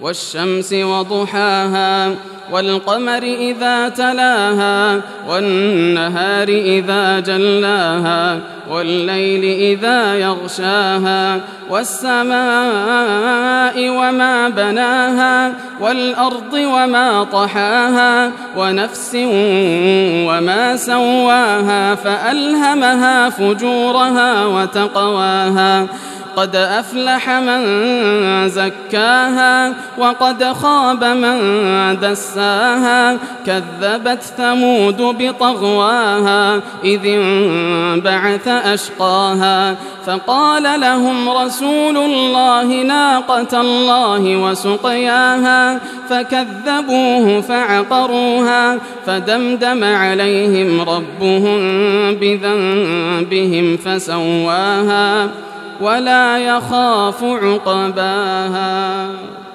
والشمس وضحاها والقمر إذا تلاها والنهار إذا جلاها والليل إذا يغشاها والسماء وما بناها والأرض وما طحاها ونفس وما سواها فألهمها فجورها وتقواها قد أفلح من زكاها وقد خاب من دساها كذبت ثمود بطغواها إذ انبعث أشقاها فقال لهم رسول الله ناقة الله وسقياها فكذبوه فعقروها فدمدم عليهم ربهم بذنبهم فسواها ولا يخاف عقباها.